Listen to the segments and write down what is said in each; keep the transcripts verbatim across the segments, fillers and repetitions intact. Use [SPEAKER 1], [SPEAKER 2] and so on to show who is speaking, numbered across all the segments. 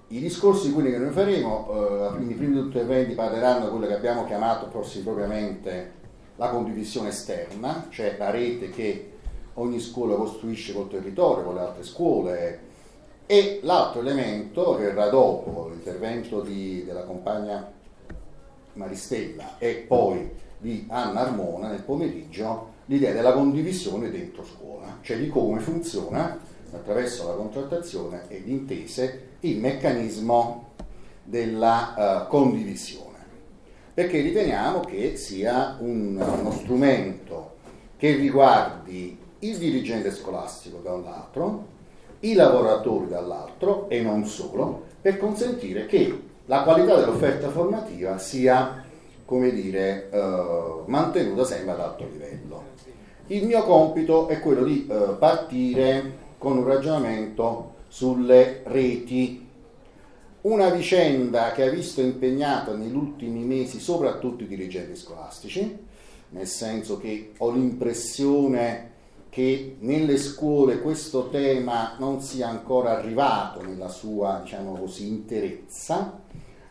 [SPEAKER 1] I discorsi quindi che noi faremo, eh, quindi prima di tutto eventi parleranno di quello che abbiamo chiamato forse propriamente la condivisione esterna, cioè la rete che ogni scuola costruisce col territorio, con le altre scuole, e l'altro elemento che verrà dopo l'intervento di, della compagna Maristella e poi di Anna Armona nel pomeriggio, l'idea della condivisione dentro scuola, cioè di come funziona attraverso la contrattazione e le intese il meccanismo della uh, condivisione, perché riteniamo che sia un, uno strumento che riguardi il dirigente scolastico da un lato, i lavoratori dall'altro e non solo, per consentire che la qualità dell'offerta formativa sia, come dire, uh, mantenuta sempre ad alto livello. Il mio compito è quello di uh, partire con un ragionamento sulle reti, una vicenda che ha visto impegnata negli ultimi mesi soprattutto i dirigenti scolastici, nel senso che ho l'impressione che nelle scuole questo tema non sia ancora arrivato nella sua, diciamo così, interezza,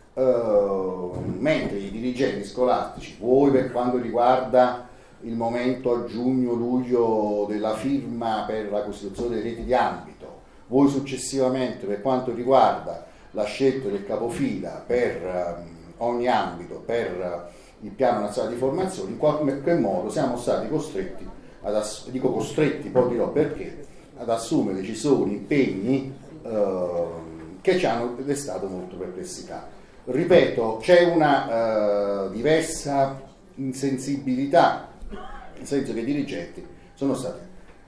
[SPEAKER 1] eh, mentre i dirigenti scolastici, voi per quanto riguarda il momento a giugno-luglio della firma per la costituzione delle reti di ambito, voi successivamente per quanto riguarda la scelta del capofila per um, ogni ambito, per uh, il piano nazionale di formazione, in qualche modo siamo stati costretti, ad ass- dico costretti, poi dirò perché, ad assumere decisioni, impegni uh, che ci hanno destato molto perplessità. Ripeto, c'è una uh, diversa insensibilità, nel senso che i dirigenti sono stati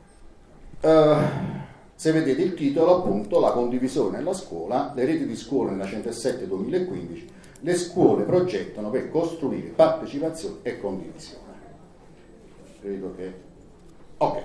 [SPEAKER 1] uh, se vedete il titolo, appunto, la condivisione nella scuola, le reti di scuole nella centosette duemilaquindici, le scuole progettano per costruire partecipazione e condivisione. Credo che ok.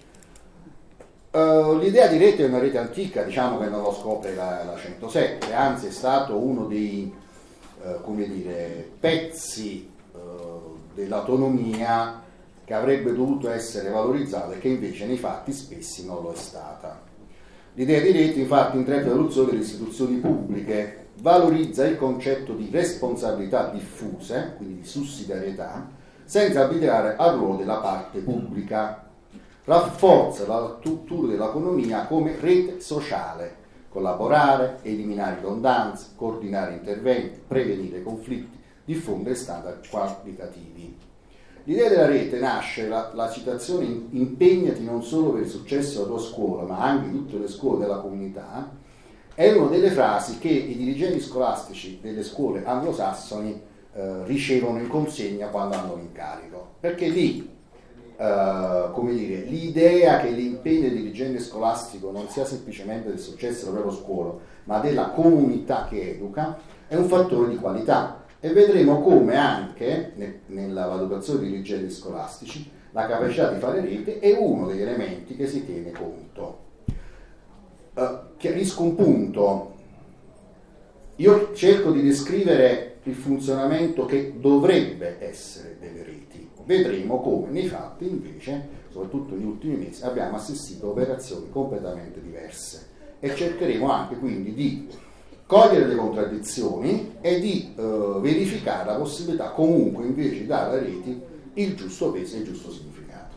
[SPEAKER 1] Uh, l'idea di rete è una rete antica, diciamo che non lo scopre la, la centosette, anzi è stato uno dei uh, come dire, pezzi uh, dell'autonomia che avrebbe dovuto essere valorizzata e che invece nei fatti spessi non lo è stata. L'idea di rete infatti intreccia l'evoluzione delle istituzioni pubbliche, valorizza il concetto di responsabilità diffuse, quindi di sussidiarietà, senza abdicare al ruolo della parte pubblica, rafforza la struttura dell'economia come rete sociale, collaborare, eliminare ridondanze, coordinare interventi, prevenire conflitti, diffondere standard qualitativi. L'idea della rete nasce, la, la citazione impegnati non solo per il successo della tua scuola, ma anche di tutte le scuole della comunità, è una delle frasi che i dirigenti scolastici delle scuole anglosassoni eh, ricevono in consegna quando hanno l'incarico, perché lì, eh, come dire, l'idea che l'impegno del dirigente scolastico non sia semplicemente del successo della propria scuola, ma della comunità che educa, è un fattore di qualità. E vedremo come anche ne, nella valutazione dei dirigenti scolastici la capacità di fare rete è uno degli elementi che si tiene conto. Uh, chiarisco un punto. Io cerco di descrivere il funzionamento che dovrebbe essere delle reti. Vedremo come nei fatti invece, soprattutto negli ultimi mesi, abbiamo assistito a operazioni completamente diverse e cercheremo anche quindi di cogliere le contraddizioni e di uh, verificare la possibilità comunque invece di dare alle reti il giusto peso e il giusto significato.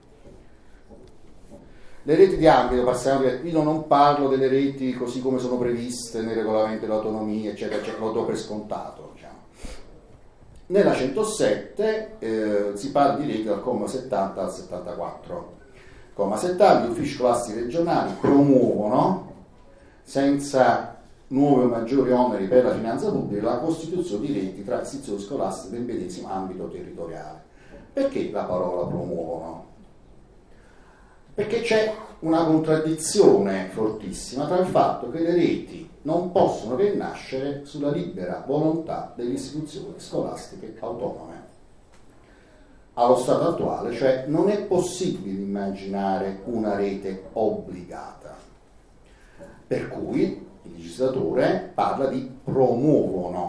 [SPEAKER 1] Le reti di ambito, passiamo, io non parlo delle reti così come sono previste nei regolamenti dell'autonomia, eccetera, eccetera, lo do per scontato. Diciamo. Nella centosette eh, si parla di reti dal comma settanta al settantaquattro. Comma settanta, gli uffici scolastici regionali promuovono, senza nuovi o maggiori oneri per la finanza pubblica, la costituzione di reti tra istituzioni scolastiche del medesimo ambito territoriale. Perché la parola promuovono? Perché c'è una contraddizione fortissima tra il fatto che le reti non possono che nascere sulla libera volontà delle istituzioni scolastiche autonome. Allo stato attuale, cioè, non è possibile immaginare una rete obbligata, per cui il legislatore parla di promuovono.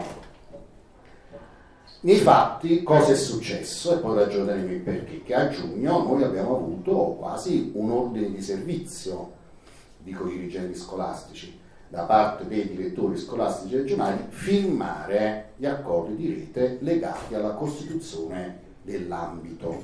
[SPEAKER 1] Nei fatti cosa è successo? E poi ragioneremo il perché. Che a giugno noi abbiamo avuto quasi un ordine di servizio, dico i dirigenti scolastici, da parte dei direttori scolastici regionali firmare gli accordi di rete legati alla costituzione dell'ambito.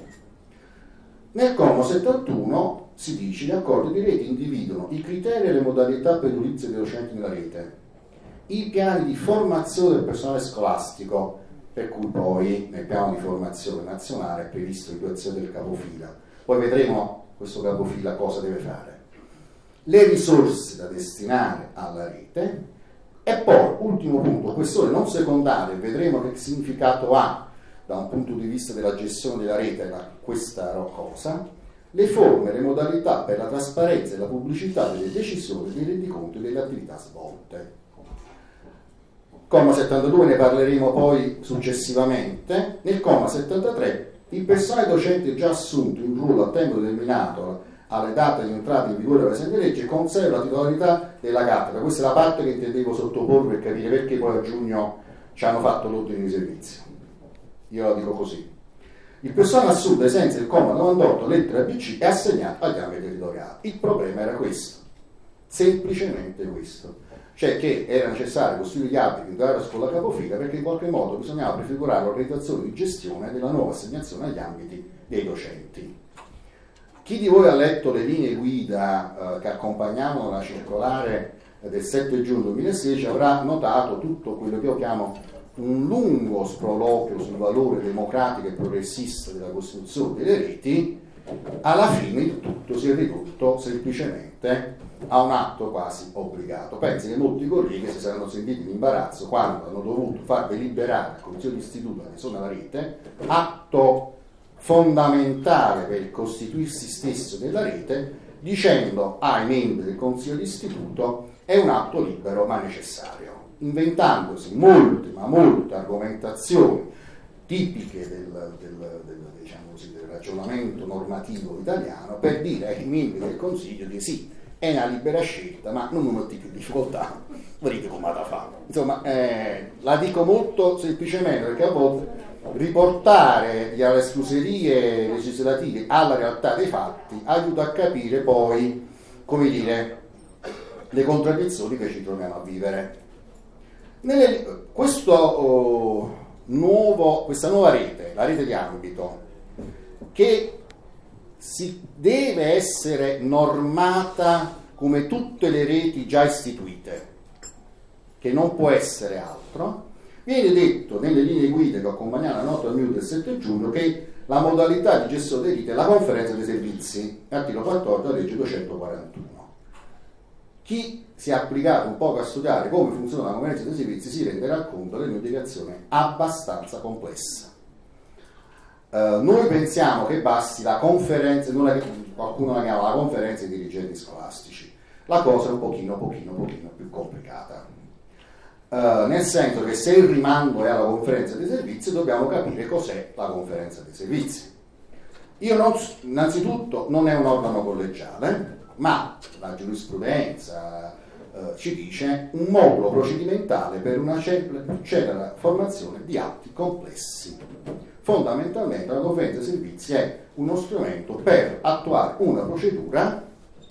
[SPEAKER 1] Nel comma settantuno si dice: gli accordi di rete individuano i criteri e le modalità per l'utilizzo dei docenti nella rete, i piani di formazione del personale scolastico, per cui poi nel piano di formazione nazionale è previsto l'individuazione del capofila. Poi vedremo questo capofila cosa deve fare, le risorse da destinare alla rete, e poi, ultimo punto, questione non secondaria, vedremo che significato ha da un punto di vista della gestione della rete questa cosa, le forme e le modalità per la trasparenza e la pubblicità delle decisioni, dei rendiconti e delle attività svolte. Comma settantadue ne parleremo poi successivamente. Nel comma settantatré il personale docente già assunto in ruolo a tempo determinato alle date di entrata in vigore della presente legge conserva la titolarità della cattedra. Questa è la parte che intendevo sottoporre per capire perché poi a giugno ci hanno fatto l'ordine di servizio. Io la dico così: il personale assunto ai sensi del comma novantotto lettera B C è assegnato agli ambiti territoriali. Il problema era questo, semplicemente questo, cioè che era necessario costruire gli ambiti della scuola capofila perché in qualche modo bisognava prefigurare l'organizzazione di gestione della nuova assegnazione agli ambiti dei docenti. Chi di voi ha letto le linee guida eh, che accompagnavano la circolare eh, del sette giugno duemilasedici avrà notato tutto quello che io chiamo un lungo sproloquio sul valore democratico e progressista della costituzione delle reti. Alla fine il tutto si è ridotto semplicemente a un atto quasi obbligato. Pensi che molti colleghi si saranno sentiti in imbarazzo quando hanno dovuto far deliberare il Consiglio d'Istituto la zona rete, atto fondamentale per il costituirsi stesso della rete, dicendo ai membri del Consiglio d'Istituto è un atto libero ma necessario, inventandosi molte ma molte argomentazioni tipiche del, del, del, diciamo così, del ragionamento normativo italiano per dire ai membri del Consiglio di sì, è una libera scelta, ma non mi metti più difficoltà, vedete come la fa. Insomma, eh, la dico molto semplicemente perché a volte riportare le escluserie legislative alla realtà dei fatti aiuta a capire poi, come dire, le contraddizioni che ci troviamo a vivere. Nelle, questo oh, nuovo, questa nuova rete, la rete di ambito, che si deve essere normata come tutte le reti già istituite, che non può essere altro. Viene detto nelle linee guida che accompagnano la nota al M I U del sette giugno che la modalità di gestione dei riti è la conferenza dei servizi, articolo quattordici della legge duecentoquarantuno. Chi si è applicato un po' a studiare come funziona la conferenza dei servizi si renderà conto che è un'indicazione abbastanza complessa. Uh, noi pensiamo che basti la conferenza, qualcuno la chiama la conferenza dei dirigenti scolastici. La cosa è un pochino, pochino, pochino più complicata. Uh, nel senso che se il rimando è alla conferenza dei servizi dobbiamo capire cos'è la conferenza dei servizi. Io non, innanzitutto non è un organo collegiale, ma la giurisprudenza uh, ci dice un modulo procedimentale per una celere formazione di atti complessi. Fondamentalmente la conferenza dei servizi è uno strumento per attuare una procedura.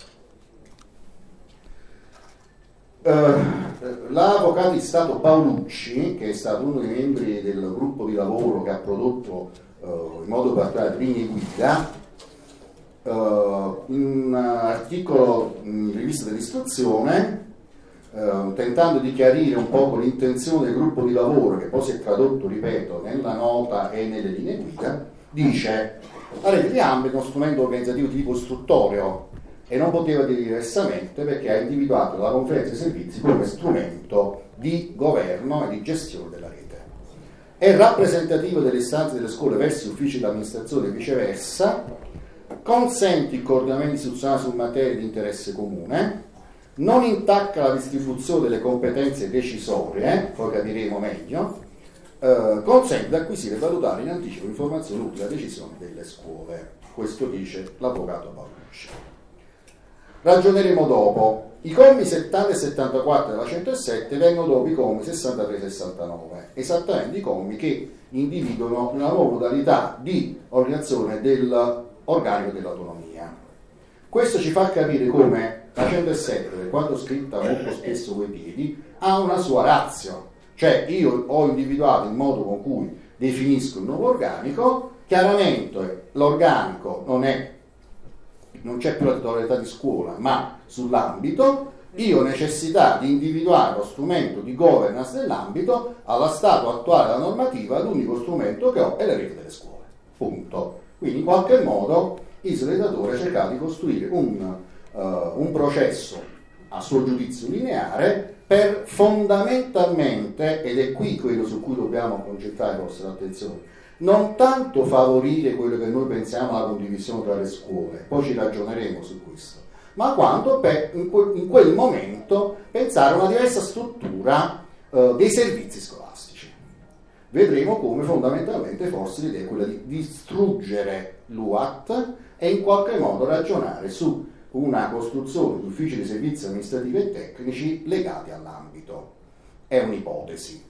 [SPEAKER 1] Uh, l'avvocato di Stato Paolucci, che è stato uno dei membri del gruppo di lavoro che ha prodotto uh, in modo particolare linee guida, uh, in un articolo in rivista dell'istruzione, uh, tentando di chiarire un po' l'intenzione del gruppo di lavoro, che poi si è tradotto, ripeto, nella nota e nelle linee guida, dice: la rete di ambito è uno strumento organizzativo di tipo istruttorio e non poteva dire diversamente perché ha individuato la conferenza dei servizi come strumento di governo e di gestione della rete. È rappresentativo delle istanze delle scuole verso gli uffici dell'amministrazione e viceversa, consente il coordinamento istituzionale su materie di interesse comune, non intacca la distribuzione delle competenze decisorie, poi capiremo meglio, eh, consente di acquisire e valutare in anticipo informazioni utili alla decisione delle scuole. Questo dice l'avvocato Paolucci. Ragioneremo dopo. I commi settanta e settantaquattro della centosette vengono dopo i commi sessantatré e sessantanove, esattamente i commi che individuano una nuova modalità di organizzazione dell'organico dell'autonomia. Questo ci fa capire come la centosette, per quanto scritta molto spesso coi piedi, ha una sua ratio, cioè io ho individuato il modo con cui definisco il nuovo organico. Chiaramente l'organico non è, non c'è più la titolarità di scuola, ma sull'ambito. Io ho necessità di individuare lo strumento di governance dell'ambito. Allo stato attuale della normativa l'unico strumento che ho è la rete delle scuole, punto. Quindi in qualche modo il segretatore ha cercato di costruire un, uh, un processo a suo giudizio lineare per fondamentalmente, ed è qui quello su cui dobbiamo concentrare la vostra attenzione, non tanto favorire quello che noi pensiamo alla condivisione tra le scuole, poi ci ragioneremo su questo, ma quanto per in, que, in quel momento pensare a una diversa struttura eh, dei servizi scolastici. Vedremo come fondamentalmente forse l'idea è quella di distruggere l'U A T e in qualche modo ragionare su una costruzione di uffici di servizi amministrativi e tecnici legati all'ambito. È un'ipotesi.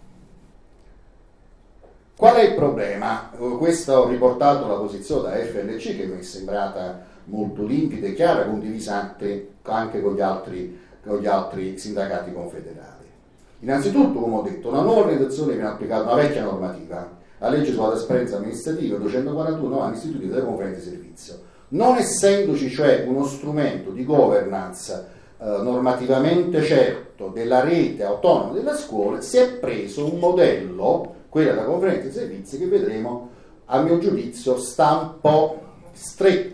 [SPEAKER 1] Qual è il problema? Questo ho riportato la posizione da F L C, che mi è sembrata molto limpida e chiara, condivisa anche con gli altri, con gli altri sindacati confederali. Innanzitutto, come ho detto, una nuova organizzazione viene applicata, una vecchia normativa, la legge sulla trasparenza amministrativa duecentoquarantuno anni istituita dalle conferenze di servizio. Non essendoci cioè uno strumento di governance eh, normativamente certo della rete autonoma delle scuole, si è preso un modello, quella della conferenza di servizi, che vedremo, a mio giudizio, sta un po' stretto.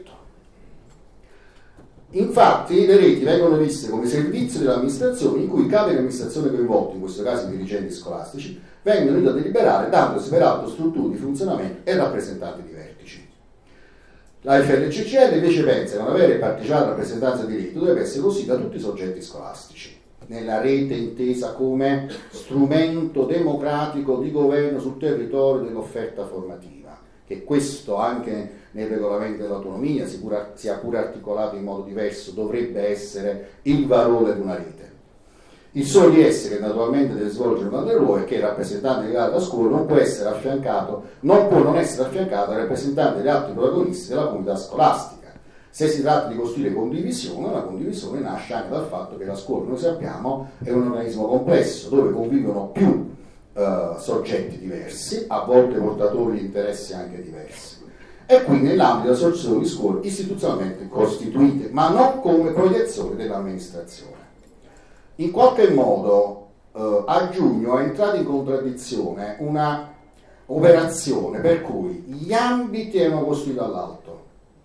[SPEAKER 1] Infatti le reti vengono viste come servizio dell'amministrazione in cui i capi di amministrazione coinvolti, in questo caso i dirigenti scolastici, vengono uniti a deliberare dandosi peraltro strutture di funzionamento e rappresentanti di vertici. La F L C C L invece pensa che una vera e partecipata rappresentanza di rete dovrebbe essere così da tutti i soggetti scolastici, nella rete intesa come strumento democratico di governo sul territorio dell'offerta formativa, che questo anche nel regolamento dell'autonomia, sia pure articolato in modo diverso, dovrebbe essere il valore di una rete. Il solo di esse, che naturalmente deve svolgere un altro ruolo, è che il rappresentante legale della scuola non può essere affiancato, non può non essere affiancato dal rappresentante degli altri protagonisti della comunità scolastica. Se si tratta di costruire condivisione, la condivisione nasce anche dal fatto che la scuola, noi sappiamo, è un organismo complesso dove convivono più eh, soggetti diversi, a volte portatori di interessi anche diversi, e quindi nell'ambito della soluzione di scuole istituzionalmente costituite, ma non come proiezione dell'amministrazione. In qualche modo eh, a giugno è entrata in contraddizione una operazione per cui gli ambiti erano costruiti dall'alto.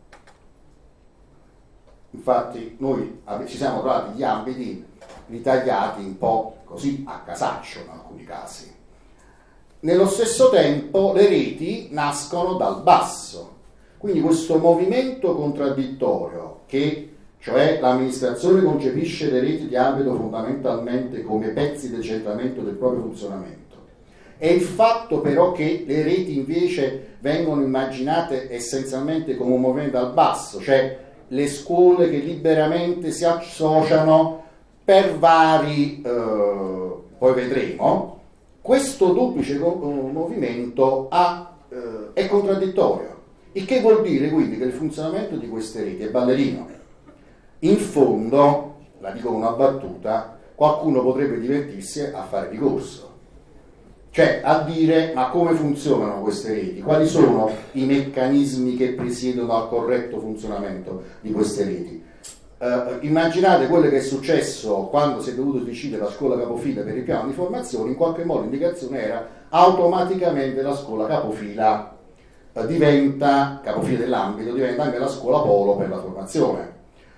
[SPEAKER 1] Infatti noi ci siamo trovati gli ambiti ritagliati un po' così a casaccio in alcuni casi. Nello stesso tempo le reti nascono dal basso, quindi questo movimento contraddittorio, che cioè l'amministrazione concepisce le reti di ambito fondamentalmente come pezzi di decentramento del proprio funzionamento, e il fatto però che le reti invece vengono immaginate essenzialmente come un movimento dal basso, cioè le scuole che liberamente si associano per vari, eh, poi vedremo, questo duplice movimento ha, eh, è contraddittorio, il che vuol dire quindi che il funzionamento di queste reti è ballerino. In fondo, la dico con una battuta, qualcuno potrebbe divertirsi a fare ricorso, cioè a dire ma come funzionano queste reti, quali sono i meccanismi che presiedono al corretto funzionamento di queste reti. Uh, immaginate quello che è successo quando si è dovuto decidere la scuola capofila per il piano di formazione. In qualche modo l'indicazione era automaticamente la scuola capofila uh, diventa capofila dell'ambito, diventa anche la scuola polo per la formazione.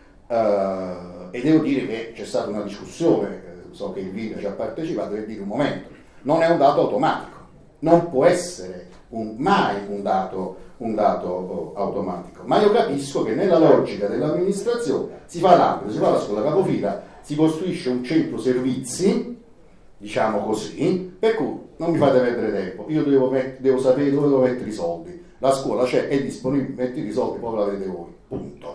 [SPEAKER 1] Uh, e devo dire che c'è stata una discussione, eh, so che il Vina ci ha partecipato, per dire un momento, non è un dato automatico, non può essere un, mai un dato, un dato oh, automatico, ma io capisco che nella logica dell'amministrazione si fa l'ambito, si fa la scuola capofila, si costruisce un centro servizi, diciamo così, per cui non mi fate perdere tempo, io devo, met- devo sapere dove devo mettere i soldi, la scuola c'è, è disponibile, mettete i soldi, poi l'avete voi, punto.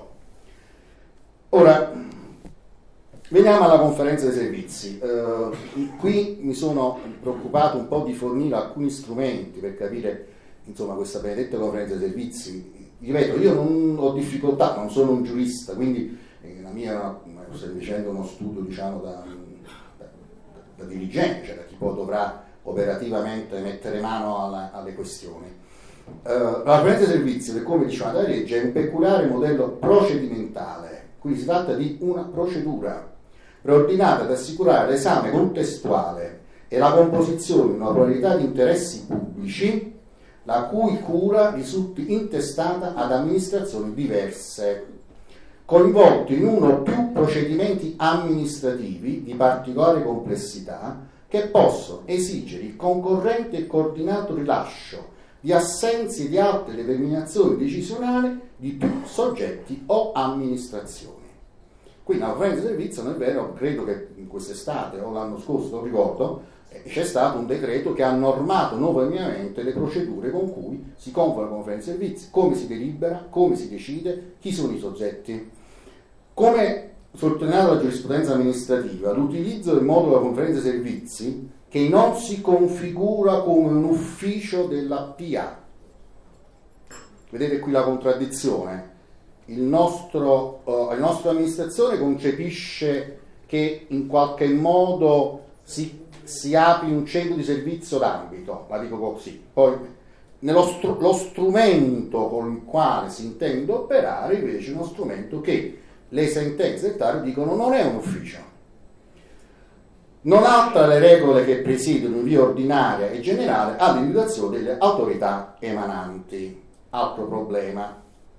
[SPEAKER 1] Ora, veniamo alla conferenza dei servizi. Eh, qui mi sono preoccupato un po' di fornire alcuni strumenti per capire, insomma, questa benedetta conferenza dei servizi. Ripeto, io non ho difficoltà, non sono un giurista, quindi eh, la mia è una, una sto dicendo uno studio, diciamo, da, da, da dirigente, cioè da chi poi dovrà operativamente mettere mano alla, alle questioni. Uh, la prevalenza dei servizi, per come diceva la legge, è un peculiare modello procedimentale, quindi si tratta di una procedura preordinata ad assicurare l'esame contestuale e la composizione di una pluralità di interessi pubblici la cui cura risulti intestata ad amministrazioni diverse, coinvolti in uno o più procedimenti amministrativi di particolare complessità che possono esigere il concorrente e coordinato rilascio di assenze di altre determinazioni decisionali di più soggetti o amministrazioni. Quindi la conferenza di servizio, nel vero, credo che in quest'estate o l'anno scorso, non ricordo, c'è stato un decreto che ha normato nuovamente le procedure con cui si convoca la conferenza di servizi, come si delibera, come si decide, chi sono i soggetti. Come sottolineato dalla giurisprudenza amministrativa, l'utilizzo del modulo della conferenza di servizi che non si configura come un ufficio della P A. Vedete qui la contraddizione. Il nostro, uh, la nostra amministrazione concepisce che in qualche modo si si apre un centro di servizio d'ambito, la dico così. Poi nello str- lo strumento con il quale si intende operare invece è uno strumento che le sentenze del T A R dicono non è un ufficio, non altra le regole che presiedono in via ordinaria e generale all'individuazione delle autorità emananti. Altro problema.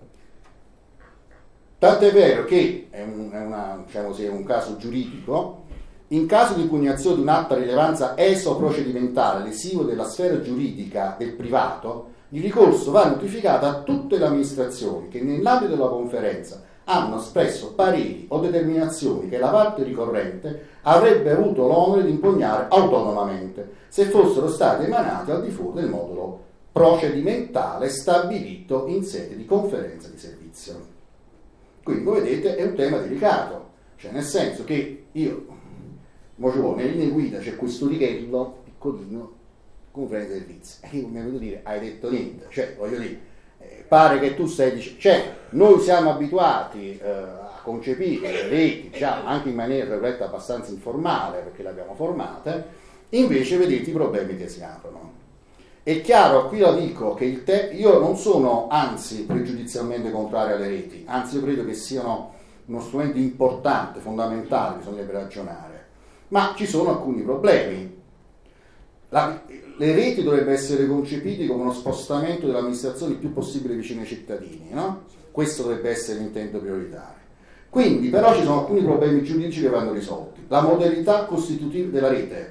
[SPEAKER 1] Tant'è vero che è un, è una, diciamo, se è un caso giuridico. In caso di impugnazione di un'alta rilevanza esoprocedimentale lesivo della sfera giuridica del privato, il ricorso va notificato a tutte le amministrazioni che nell'ambito della conferenza hanno espresso pareri o determinazioni che la parte ricorrente avrebbe avuto l'onere di impugnare autonomamente, se fossero stati emanati al di fuori del modulo procedimentale stabilito in sede di conferenza di servizio. Quindi, come vedete, è un tema delicato, cioè nel senso che io... Mo ci vuole, nelle linee guida c'è questo righello piccolino, conferenza di servizi, e io mi vedo dire, hai detto niente, cioè voglio dire, eh, pare che tu stai dicendo, cioè noi siamo abituati eh, a concepire le reti, diciamo, anche in maniera corretta abbastanza informale, perché le abbiamo formate, invece vedete i problemi che si aprono. È chiaro, qui lo dico, che il te- io non sono anzi pregiudizialmente contrario alle reti, anzi io credo che siano uno strumento importante, fondamentale, bisognerebbe ragionare. Ma ci sono alcuni problemi. La, le reti dovrebbero essere concepite come uno spostamento dell'amministrazione il più possibile vicino ai cittadini, no? Questo dovrebbe essere l'intento prioritario. Quindi, però, ci sono alcuni problemi giuridici che vanno risolti. La modalità costitutiva della rete.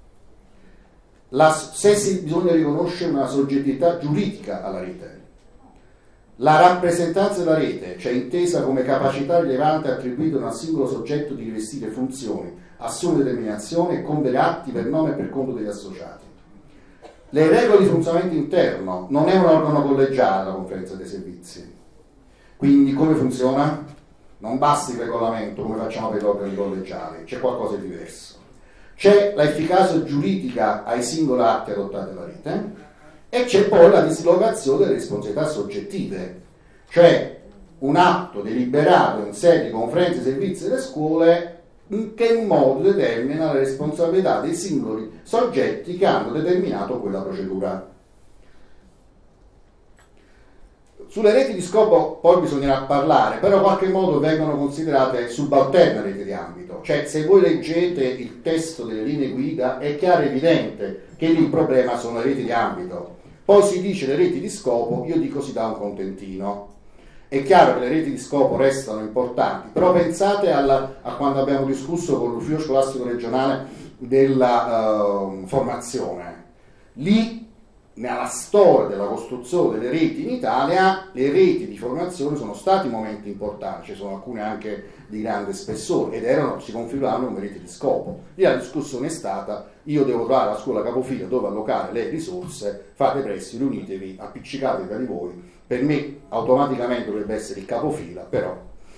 [SPEAKER 1] La, se si, bisogna riconoscere una soggettività giuridica alla rete. La rappresentanza della rete, cioè intesa come capacità rilevante attribuita a un singolo soggetto di rivestire funzioni, assumere determinazioni e compiere atti per nome e per conto degli associati. Le regole di funzionamento interno non è un organo collegiale la conferenza dei servizi. Quindi come funziona? Non basta il regolamento come facciamo per gli organi collegiali, c'è qualcosa di diverso. C'è l'efficacia giuridica ai singoli atti adottati dalla rete e c'è poi la dislocazione delle responsabilità soggettive, cioè un atto deliberato in sede di conferenze dei servizi delle scuole in che modo determina la responsabilità dei singoli soggetti che hanno determinato quella procedura. Sulle reti di scopo poi bisognerà parlare, però in qualche modo vengono considerate subalterne reti di ambito, cioè se voi leggete il testo delle linee guida è chiaro e evidente che lì il problema sono le reti di ambito, poi si dice le reti di scopo, io dico si dà un contentino. È chiaro che le reti di scopo restano importanti, però pensate alla, a quando abbiamo discusso con l'ufficio scolastico regionale della uh, formazione. Lì, nella storia della costruzione delle reti in Italia, le reti di formazione sono stati momenti importanti, ci sono alcune anche di grande spessore, ed erano, si configuravano come reti di scopo. Lì la discussione è stata, io devo trovare la scuola capofila dove allocare le risorse, fate presto, riunitevi, appiccicatevi tra di voi. Per me automaticamente dovrebbe essere il capofila, però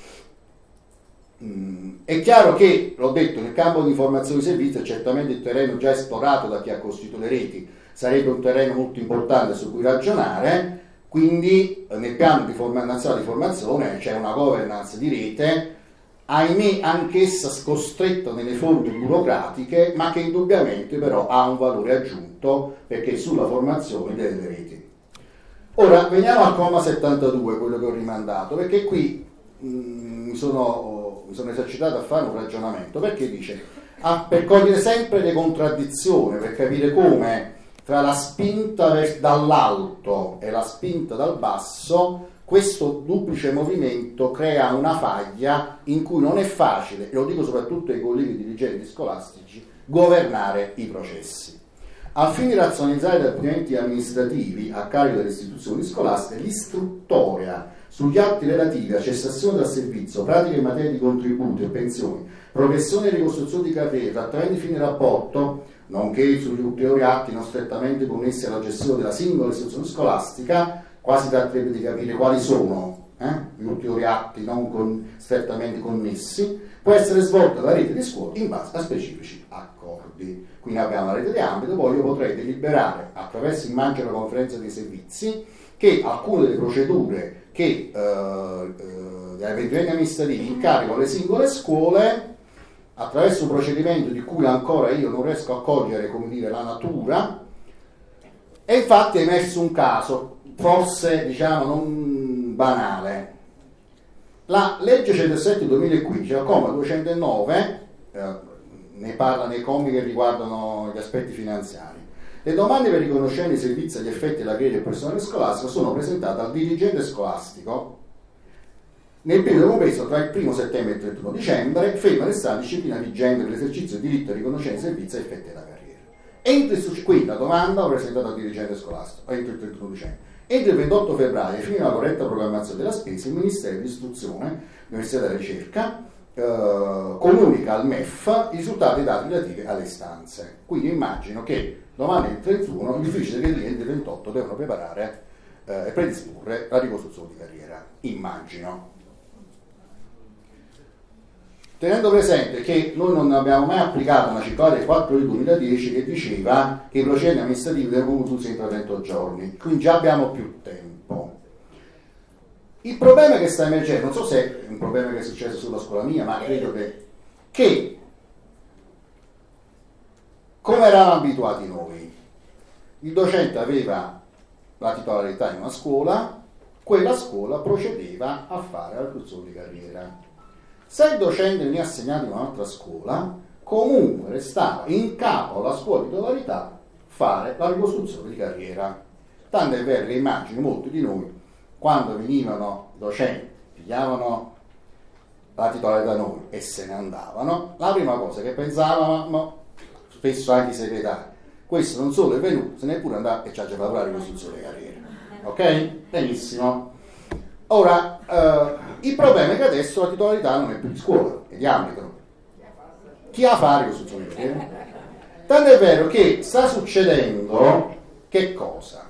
[SPEAKER 1] mm, è chiaro che, l'ho detto, nel campo di informazione e servizi è certamente il terreno già esplorato da chi ha costruito le reti, sarebbe un terreno molto importante su cui ragionare, quindi nel piano di forma- nazionale di formazione c'è una governance di rete ahimè anch'essa costretta nelle forme burocratiche, ma che indubbiamente però ha un valore aggiunto perché sulla formazione delle reti. Ora veniamo al comma settantadue, quello che ho rimandato, perché qui mh, mi, sono, mi sono esercitato a fare un ragionamento, perché dice ah, per cogliere sempre le contraddizioni, per capire come tra la spinta dall'alto e la spinta dal basso questo duplice movimento crea una faglia in cui non è facile, e lo dico soprattutto ai colleghi dirigenti scolastici, governare i processi. Al fine di razionalizzare gli adempimenti amministrativi a carico delle istituzioni scolastiche, l'istruttoria sugli atti relativi a cessazione dal servizio, pratiche in materia di contributi e pensioni, progressione e ricostruzione di carriere, trattamenti fine rapporto, nonché sugli ulteriori atti non strettamente connessi alla gestione della singola istituzione scolastica, quasi tratterebbe di capire quali sono eh, gli ulteriori atti non con, strettamente connessi, può essere svolta da rete di scuole in base a specifici accordi. Quindi abbiamo la rete di ambito, poi io potrei deliberare attraverso immagino la conferenza dei servizi che alcune delle procedure che eh, eh, gli adempimenti amministrativi incaricano le singole scuole attraverso un procedimento di cui ancora io non riesco a cogliere, come dire, la natura, e infatti è emerso un caso, forse diciamo non banale. La legge centosette duemilaquindici, al comma duecentonove, eh, ne parla nei commi che riguardano gli aspetti finanziari. Le domande per riconoscere i servizi agli effetti della griglia del personale scolastico sono presentate al dirigente scolastico nel periodo compreso tra il primo settembre e il trentuno dicembre, ferma restare la disciplina vigente per l'esercizio del diritto a riconoscere i servizi agli effetti della carriera. Entro il, quindi la domanda va presentata al dirigente scolastico entro il trentuno dicembre. Entro il ventotto febbraio, fino alla corretta programmazione della spesa, il Ministero dell'Istruzione, Università della Ricerca, eh, comunica al M E F i risultati dei dati relativi alle istanze. Quindi immagino che domani il trentuno gli uffici del cliente il ventotto devono preparare eh, e predisporre la ricostruzione di carriera. Immagino. Tenendo presente che noi non abbiamo mai applicato una circolare quattro del duemiladieci che diceva che i procedimenti amministrativi devono concludersi entro trenta giorni, quindi già abbiamo più tempo. Il problema che sta emergendo, non so se è un problema che è successo sulla scuola mia, ma credo che, che come eravamo abituati noi, il docente aveva la titolarità in una scuola, quella scuola procedeva a fare la ricostruzione di carriera. Se il docente veniva assegnato in un'altra scuola, comunque restava in capo alla scuola di titolarità fare la ricostruzione di carriera. Tanto è vero che immagino molti di noi, quando venivano docenti, pigliavano la titolarità da noi e se ne andavano, la prima cosa che pensavano, spesso anche i segretari, questo non solo è venuto, se neppure andava e ci ha già fatto la ricostruzione di carriera. Ok? Benissimo. Ora, eh, il problema è che adesso la titolarità non è più di scuola, è di ambito. Chi ha a fare ricostruzione di carriera? Tanto è vero che sta succedendo che cosa?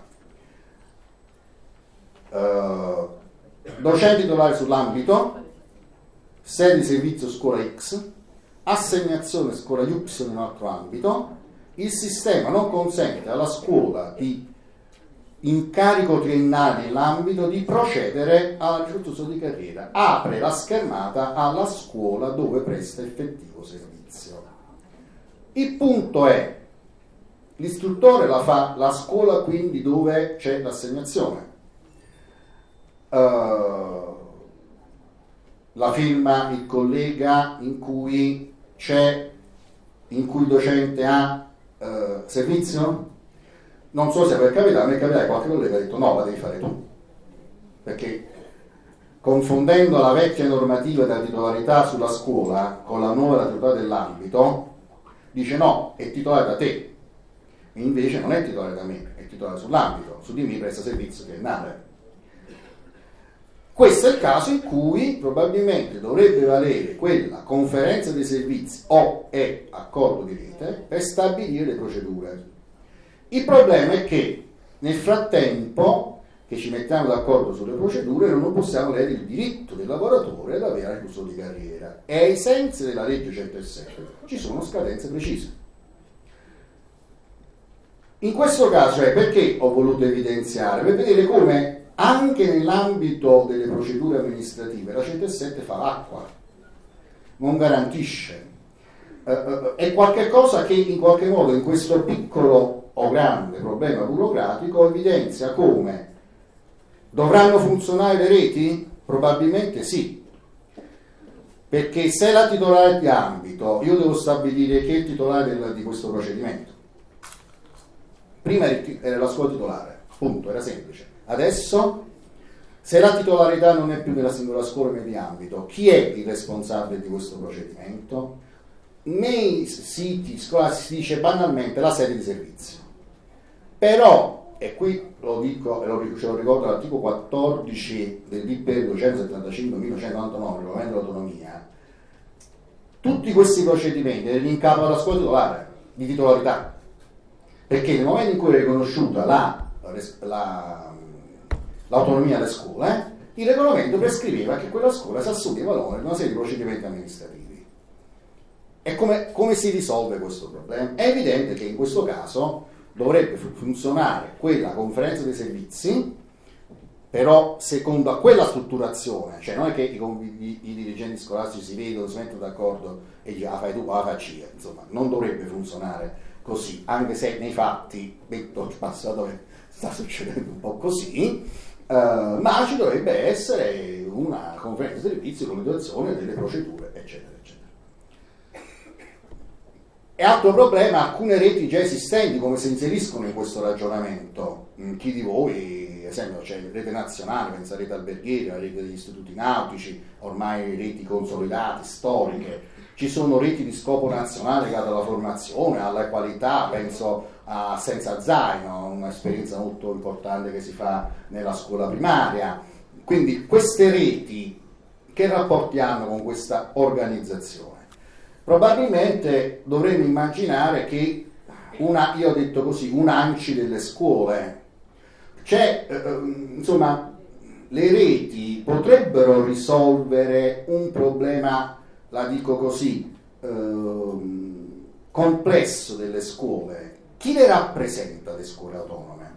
[SPEAKER 1] Uh, docenti titolari sull'ambito, sede di servizio scuola X, assegnazione scuola Y in un altro ambito, il sistema non consente alla scuola di incarico triennale nell'ambito di procedere alla ricostruzione di carriera, apre la schermata alla scuola dove presta effettivo servizio. Il punto è, l'istruttore la fa la scuola quindi dove c'è l'assegnazione, uh, la firma il collega in cui c'è, in cui il docente ha uh, servizio? Non so se per capitare, a me capitare qualche collega ha detto no, la devi fare tu, perché confondendo la vecchia normativa della titolarità sulla scuola con la nuova titolarità dell'ambito, dice no, è titolare da te, invece non è titolare da me, è titolare sull'ambito, su di me presta servizio triennale. Questo è il caso in cui probabilmente dovrebbe valere quella conferenza dei servizi o e accordo di rete per stabilire le procedure. Il problema è che nel frattempo che ci mettiamo d'accordo sulle procedure non possiamo avere il diritto del lavoratore ad avere la ricostruzione di carriera e ai sensi della legge centosette ci sono scadenze precise. In questo caso, cioè, perché ho voluto evidenziare? Per vedere come anche nell'ambito delle procedure amministrative la centosette fa l'acqua. non garantisce. Eh, è qualcosa che in qualche modo in questo piccolo o grande problema burocratico evidenzia come dovranno funzionare le reti? Probabilmente sì. Perché se la titolare di ambito, io devo stabilire chi è il titolare del, di questo procedimento. Prima era la scuola titolare, punto, era semplice. Adesso, se la titolarità non è più nella singola scuola ma di ambito, chi è il responsabile di questo procedimento? Nei siti scolastici si dice banalmente la sede di servizio. Però, e qui lo dico e lo, ce lo ricordo l'articolo quattordici del D P R duecentosettantacinque millenovecentonovantanove, regolamento dell'autonomia, tutti questi procedimenti erano in capo alla scuola titolare, di titolarità. Perché nel momento in cui è riconosciuta la, la, l'autonomia delle scuole, il regolamento prescriveva che quella scuola si assumeva l'onere di una serie di procedimenti amministrativi. E come, come si risolve questo problema? È evidente che in questo caso dovrebbe funzionare quella conferenza dei servizi, però secondo a quella strutturazione, cioè non è che i, i, i dirigenti scolastici si vedono, si mettono d'accordo e gli ah, fai tu, ah, facci io, insomma, non dovrebbe funzionare così, anche se nei fatti, detto il passato, sta succedendo un po' così, eh, ma ci dovrebbe essere una conferenza di servizi con l'individuazione delle procedure, eccetera, eccetera. E altro problema, alcune reti già esistenti come si inseriscono in questo ragionamento? Chi di voi, ad esempio, c'è rete nazionale, pensa a rete alberghiera, la rete degli istituti nautici, ormai reti consolidate, storiche. Ci sono reti di scopo nazionale legate alla formazione, alla qualità, penso a Senza Zaino, un'esperienza molto importante che si fa nella scuola primaria. Quindi queste reti che rapporti hanno con questa organizzazione? Probabilmente dovremmo immaginare che una, io ho detto così, un A N C I delle scuole, cioè, eh, insomma, le reti potrebbero risolvere un problema, la dico così, eh, complesso delle scuole. Chi le rappresenta le scuole autonome?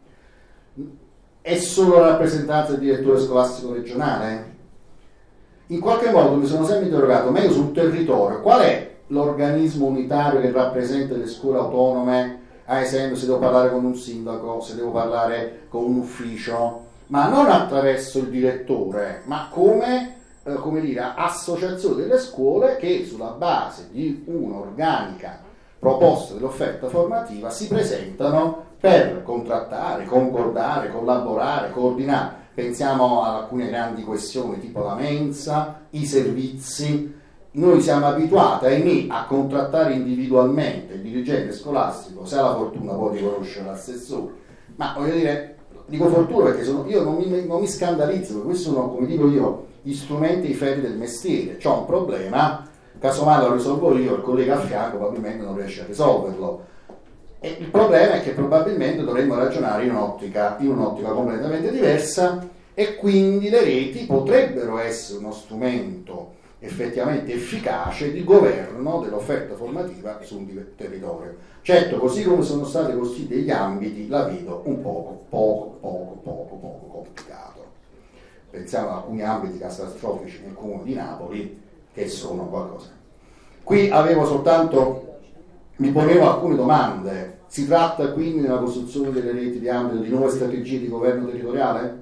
[SPEAKER 1] È solo la rappresentanza del direttore scolastico regionale? In qualche modo mi sono sempre interrogato, meglio sul territorio, qual è l'organismo unitario che rappresenta le scuole autonome, ad esempio se devo parlare con un sindaco, se devo parlare con un ufficio, ma non attraverso il direttore, ma come, eh, come dire, associazione delle scuole che sulla base di un'organica proposta dell'offerta formativa si presentano per contrattare, concordare, collaborare, coordinare. Pensiamo ad alcune grandi questioni tipo la mensa, i servizi. Noi siamo abituati, ahimè, a contrattare individualmente il dirigente scolastico, se ha la fortuna poi di conoscere l'assessore, ma voglio dire, dico fortuna perché sono, io non mi, non mi scandalizzo, perché questi sono, come dico io, gli strumenti e i ferri del mestiere. C'ho un problema, casomai lo risolvo io, il collega a fianco probabilmente non riesce a risolverlo. E il problema è che probabilmente dovremmo ragionare in un'ottica, in un'ottica completamente diversa, e quindi le reti potrebbero essere uno strumento effettivamente efficace di governo dell'offerta formativa su un territorio. Certo, così come sono stati costruiti degli ambiti, la vedo un poco, poco, poco, poco, poco complicato. Pensiamo ad alcuni ambiti catastrofici nel comune di Napoli che sono qualcosa. Qui avevo soltanto... Mi ponevo alcune domande. Si tratta quindi della costruzione delle reti di ambito di nuove strategie di governo territoriale?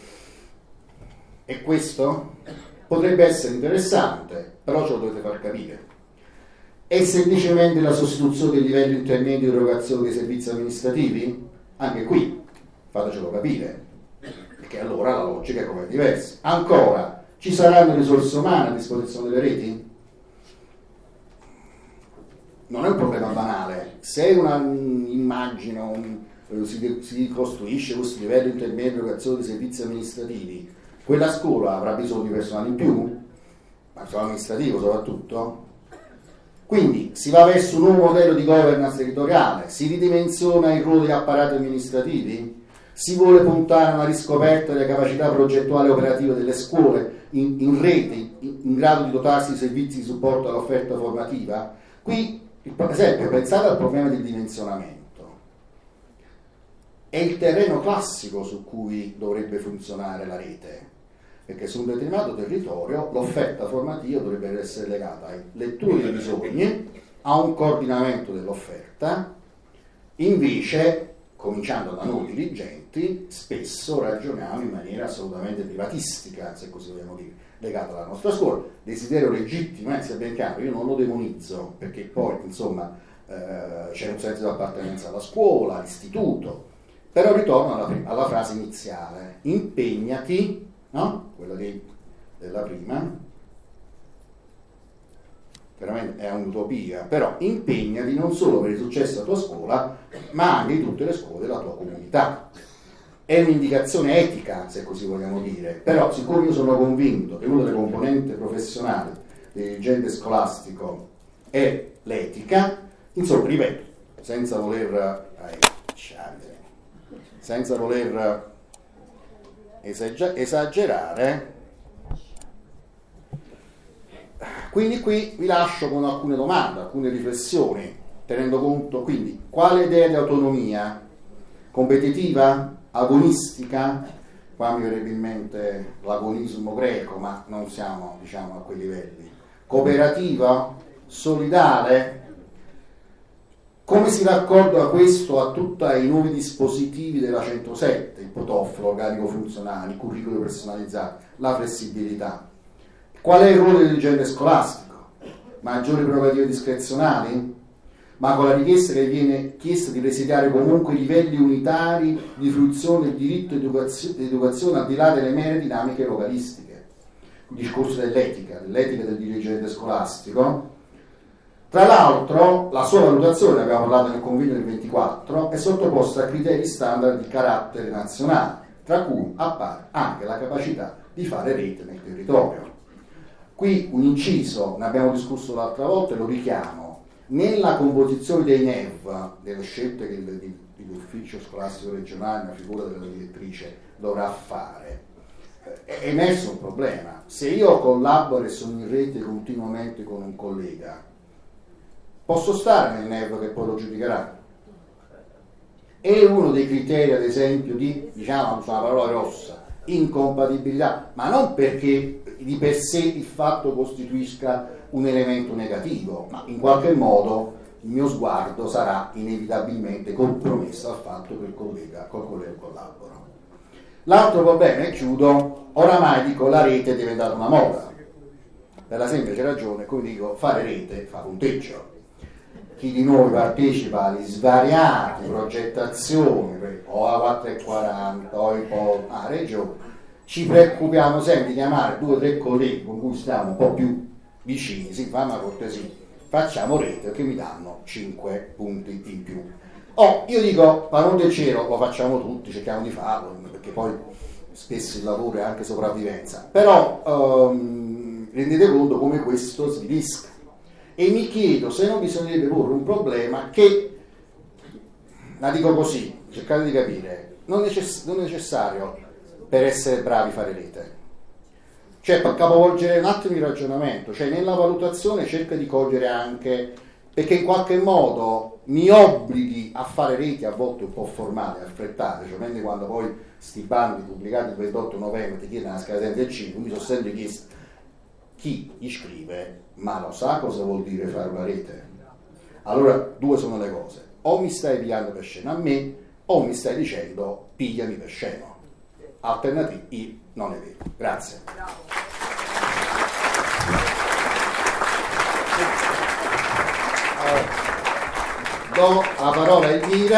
[SPEAKER 1] E questo potrebbe essere interessante, però ce lo dovete far capire. È semplicemente la sostituzione del livello intermedio di erogazione dei servizi amministrativi? Anche qui, fatecelo capire, perché allora la logica è come diversa. Ancora, ci saranno risorse umane a disposizione delle reti? Non è un problema banale. Se una immagine un, si, si costruisce questo livello intermedio di erogazione dei servizi amministrativi, quella scuola avrà bisogno di personale in più, personale amministrativo soprattutto. Quindi si va verso un nuovo modello di governance territoriale, si ridimensiona il ruolo degli apparati amministrativi, si vuole puntare a una riscoperta delle capacità progettuali e operative delle scuole in, in rete, in, in grado di dotarsi di servizi di supporto all'offerta formativa. Qui, per esempio, pensate al problema del dimensionamento. È il terreno classico su cui dovrebbe funzionare la rete, perché su un determinato territorio l'offerta formativa dovrebbe essere legata ai letture dei bisogni, a un coordinamento dell'offerta. Invece, cominciando da noi dirigenti, spesso ragioniamo in maniera assolutamente privatistica, se così vogliamo dire, legata alla nostra scuola. Desiderio legittimo, eh, sia ben chiaro, io non lo demonizzo, perché poi, insomma, eh, c'è un senso di appartenenza alla scuola, all'istituto, però ritorno alla, alla frase iniziale, impegnati, no? Quella di, della prima, veramente è un'utopia, però impegnati non solo per il successo della tua scuola, ma anche di tutte le scuole della tua comunità. È un'indicazione etica, se così vogliamo dire, però siccome io sono convinto che una delle componenti professionali del dirigente scolastico è l'etica, insomma, ripeto, senza voler eh, senza voler esagerare, quindi qui vi lascio con alcune domande, alcune riflessioni, tenendo conto quindi quale idea di autonomia competitiva, agonistica, qua mi verrebbe in mente l'agonismo greco, ma non siamo, diciamo, a quei livelli, cooperativa, solidale. Come si raccorda questo a tutti i nuovi dispositivi della centosette, il Potofolo, l'organico funzionale, il curriculum personalizzato, la flessibilità? Qual è il ruolo del dirigente scolastico? Maggiori prerogative discrezionali? Ma con la richiesta che viene chiesta di presidiare comunque i livelli unitari di fruizione del diritto di educazione al di là delle mere dinamiche localistiche. Il discorso dell'etica, dell'etica del dirigente scolastico. Tra l'altro, la sua valutazione, ne abbiamo parlato nel convegno del ventiquattro, è sottoposta a criteri standard di carattere nazionale, tra cui appare anche la capacità di fare rete nel territorio. Qui un inciso, ne abbiamo discusso l'altra volta e lo richiamo, nella composizione dei N E V, delle scelte che l'ufficio scolastico regionale, la figura della direttrice, dovrà fare, è emerso un problema. Se io collaboro e sono in rete continuamente con un collega, posso stare nel N E V che poi lo giudicherà? È uno dei criteri, ad esempio, di, diciamo, una parola grossa, incompatibilità, ma non perché di per sé il fatto costituisca un elemento negativo, ma in qualche modo il mio sguardo sarà inevitabilmente compromesso al fatto che il collega col collega collabora. L'altro problema, e chiudo, oramai dico la rete è diventata una moda, per la semplice ragione, come dico, fare rete fa punteggio. Chi di noi partecipa alle svariate progettazioni, o a quattro e quaranta o i po' a regione, ci preoccupiamo sempre di chiamare due o tre colleghi con cui stiamo un po' più vicini, si fa una cortesia, facciamo rete che mi danno cinque punti in più. Oh, io dico, parole del cielo, lo facciamo tutti, cerchiamo di farlo, perché poi spesso il lavoro è anche sopravvivenza, però um, rendete conto come questo svilisca. E mi chiedo se non bisognerebbe porre un problema che, la dico così, cercate di capire, non, necess- non è necessario per essere bravi fare rete, cioè per capovolgere un attimo il ragionamento, cioè nella valutazione cerca di cogliere anche, perché in qualche modo mi obblighi a fare reti a volte un po' formali, affrettate, cioè quando poi sti bandi pubblicati il ventotto novembre ti chiedono la scadenza del cinque, mi sono sempre chiesto chi gli scrive, ma lo sa cosa vuol dire fare una rete? Allora due sono le cose, o mi stai pigliando per scena a me o mi stai dicendo pigliami per scena. Alternativi non è vero. Grazie. Do la parola a Elvira.